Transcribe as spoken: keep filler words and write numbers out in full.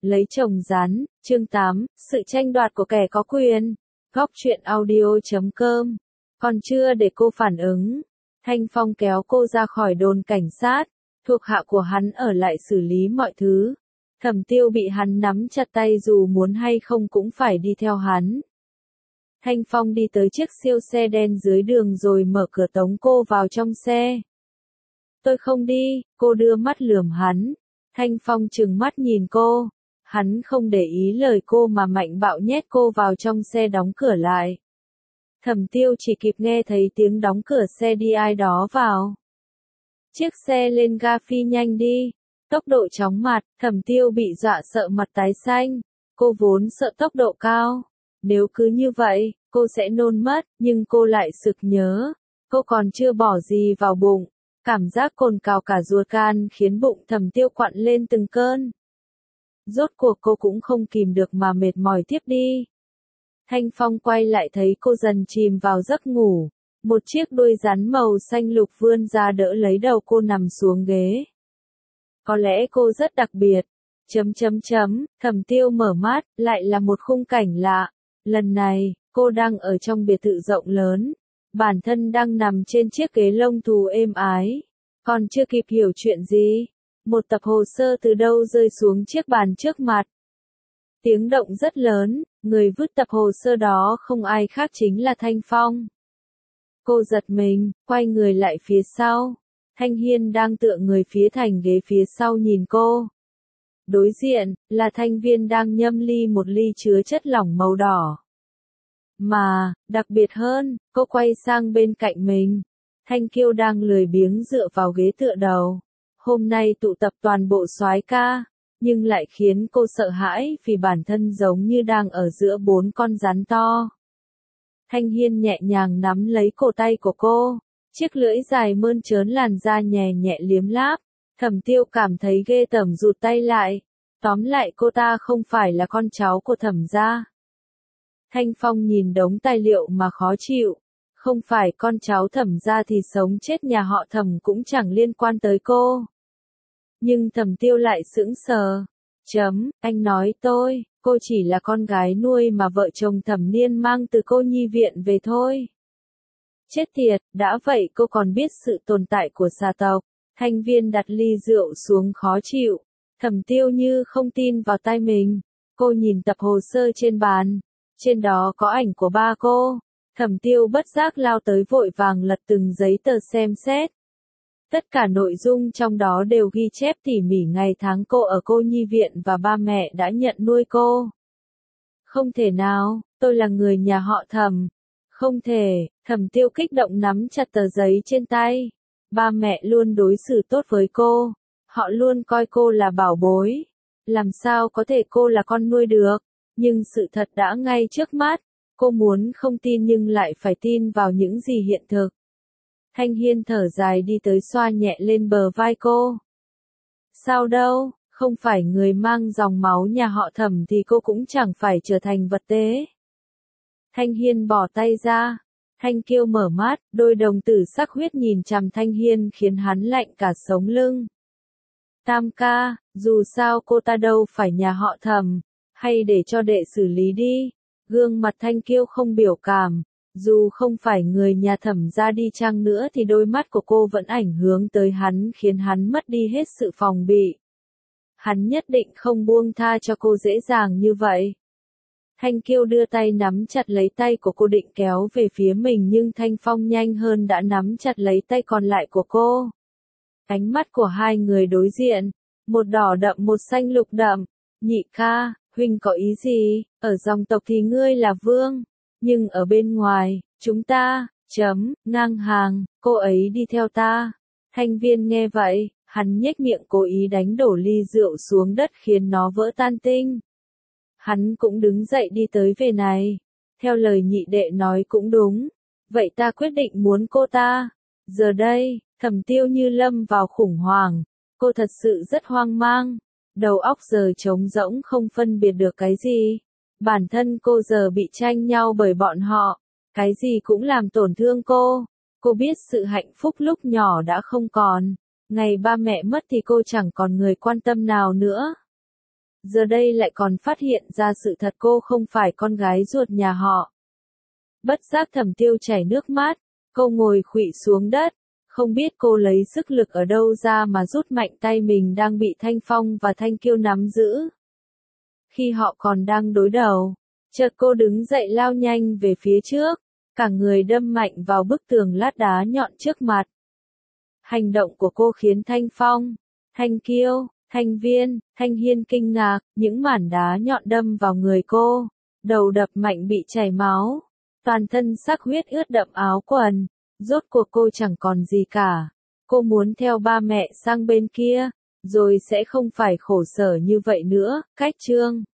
Lấy chồng rắn, chương tám, sự tranh đoạt của kẻ có quyền. Góc truyện audio chấm com. Còn chưa để cô phản ứng, Thanh Phong kéo cô ra khỏi đồn cảnh sát, thuộc hạ của hắn ở lại xử lý mọi thứ. Thẩm Tiêu bị hắn nắm chặt tay dù muốn hay không cũng phải đi theo hắn. Thanh Phong đi tới chiếc siêu xe đen dưới đường rồi mở cửa tống cô vào trong xe. Tôi không đi, cô đưa mắt lườm hắn. Thanh Phong trừng mắt nhìn cô. Hắn không để ý lời cô mà mạnh bạo nhét cô vào trong xe đóng cửa lại. Thẩm Tiêu chỉ kịp nghe thấy tiếng đóng cửa xe đi ai đó vào. Chiếc xe lên ga phi nhanh đi. Tốc độ chóng mặt, Thẩm Tiêu bị dọa sợ mặt tái xanh. Cô vốn sợ tốc độ cao. Nếu cứ như vậy, cô sẽ nôn mất, nhưng cô lại sực nhớ. Cô còn chưa bỏ gì vào bụng. Cảm giác cồn cào cả ruột gan khiến bụng Thẩm Tiêu quặn lên từng cơn. Rốt cuộc cô cũng không kìm được mà mệt mỏi tiếp đi. Thanh Phong quay lại thấy cô dần chìm vào giấc ngủ. Một chiếc đuôi rắn màu xanh lục vươn ra đỡ lấy đầu cô nằm xuống ghế. Có lẽ cô rất đặc biệt. Chấm chấm chấm, Thẩm Tiêu mở mắt, lại là một khung cảnh lạ. Lần này, cô đang ở trong biệt thự rộng lớn. Bản thân đang nằm trên chiếc ghế lông thú êm ái. Còn chưa kịp hiểu chuyện gì. Một tập hồ sơ từ đâu rơi xuống chiếc bàn trước mặt. Tiếng động rất lớn, người vứt tập hồ sơ đó không ai khác chính là Thanh Phong. Cô giật mình, quay người lại phía sau. Thanh Hiên đang tựa người phía thành ghế phía sau nhìn cô. Đối diện, là Thanh Viên đang nhâm ly một ly chứa chất lỏng màu đỏ. Mà, đặc biệt hơn, cô quay sang bên cạnh mình. Thanh Kiêu đang lười biếng dựa vào ghế tựa đầu. Hôm nay tụ tập toàn bộ soái ca, nhưng lại khiến cô sợ hãi vì bản thân giống như đang ở giữa bốn con rắn to. Thanh Hiên nhẹ nhàng nắm lấy cổ tay của cô, chiếc lưỡi dài mơn trớn làn da nhẹ nhẹ liếm láp. Thẩm Tiêu cảm thấy ghê tởm rụt tay lại. Tóm lại cô ta không phải là con cháu của Thẩm gia. Thanh Phong nhìn đống tài liệu mà khó chịu. Không phải con cháu Thẩm gia thì sống chết nhà họ Thẩm cũng chẳng liên quan tới cô. Nhưng Thẩm Tiêu lại sững sờ. Chấm, anh nói tôi, cô chỉ là con gái nuôi mà vợ chồng Thẩm Niên mang từ cô nhi viện về thôi. Chết tiệt, đã vậy cô còn biết sự tồn tại của xà tộc. Thanh Viên đặt ly rượu xuống khó chịu. Thẩm Tiêu như không tin vào tai mình. Cô nhìn tập hồ sơ trên bàn. Trên đó có ảnh của ba cô. Thẩm Tiêu bất giác lao tới vội vàng lật từng giấy tờ xem xét. Tất cả nội dung trong đó đều ghi chép tỉ mỉ ngày tháng cô ở cô nhi viện và ba mẹ đã nhận nuôi cô. Không thể nào, tôi là người nhà họ Thẩm. Không thể, Thẩm Tiêu kích động nắm chặt tờ giấy trên tay. Ba mẹ luôn đối xử tốt với cô. Họ luôn coi cô là bảo bối. Làm sao có thể cô là con nuôi được? Nhưng sự thật đã ngay trước mắt. Cô muốn không tin nhưng lại phải tin vào những gì hiện thực. Thanh Hiên thở dài đi tới xoa nhẹ lên bờ vai cô. Sao đâu, không phải người mang dòng máu nhà họ Thẩm thì cô cũng chẳng phải trở thành vật tế. Thanh Hiên bỏ tay ra. Thanh Kiêu mở mắt, đôi đồng tử sắc huyết nhìn chằm Thanh Hiên khiến hắn lạnh cả sống lưng. Tam ca, dù sao cô ta đâu phải nhà họ Thẩm, hay để cho đệ xử lý đi. Gương mặt Thanh Kiêu không biểu cảm. Dù không phải người nhà Thẩm gia đi chăng nữa thì đôi mắt của cô vẫn ảnh hưởng tới hắn khiến hắn mất đi hết sự phòng bị. Hắn nhất định không buông tha cho cô dễ dàng như vậy. Thanh Kiêu đưa tay nắm chặt lấy tay của cô định kéo về phía mình nhưng Thanh Phong nhanh hơn đã nắm chặt lấy tay còn lại của cô. Ánh mắt của hai người đối diện, một đỏ đậm một xanh lục đậm. Nhị ca, huynh có ý gì? Ở dòng tộc thì ngươi là vương. Nhưng ở bên ngoài, chúng ta, chấm, ngang hàng, cô ấy đi theo ta. Thanh Viên nghe vậy, hắn nhếch miệng cố ý đánh đổ ly rượu xuống đất khiến nó vỡ tan tinh. Hắn cũng đứng dậy đi tới về này. Theo lời nhị đệ nói cũng đúng. Vậy ta quyết định muốn cô ta. Giờ đây, Thẩm Tiêu như lâm vào khủng hoảng. Cô thật sự rất hoang mang. Đầu óc giờ trống rỗng không phân biệt được cái gì. Bản thân cô giờ bị tranh nhau bởi bọn họ. Cái gì cũng làm tổn thương cô. Cô biết sự hạnh phúc lúc nhỏ đã không còn. Ngày ba mẹ mất thì cô chẳng còn người quan tâm nào nữa. giờ đây lại còn phát hiện ra sự thật cô không phải con gái ruột nhà họ. Bất giác Thẩm Tiêu chảy nước mắt, cô ngồi khuỵu xuống đất, không biết cô lấy sức lực ở đâu ra mà rút mạnh tay mình đang bị Thanh Phong và Thanh Kiêu nắm giữ. Khi họ còn đang đối đầu, chợt cô đứng dậy lao nhanh về phía trước, cả người đâm mạnh vào bức tường lát đá nhọn trước mặt. Hành động của cô khiến Thanh Phong, Thanh Kiêu, Thanh Viên, Thanh Hiên kinh ngạc, những mảnh đá nhọn đâm vào người cô, đầu đập mạnh bị chảy máu, toàn thân sắc huyết ướt đậm áo quần, rốt cuộc cô chẳng còn gì cả. Cô muốn theo ba mẹ sang bên kia, rồi sẽ không phải khổ sở như vậy nữa. Cách chương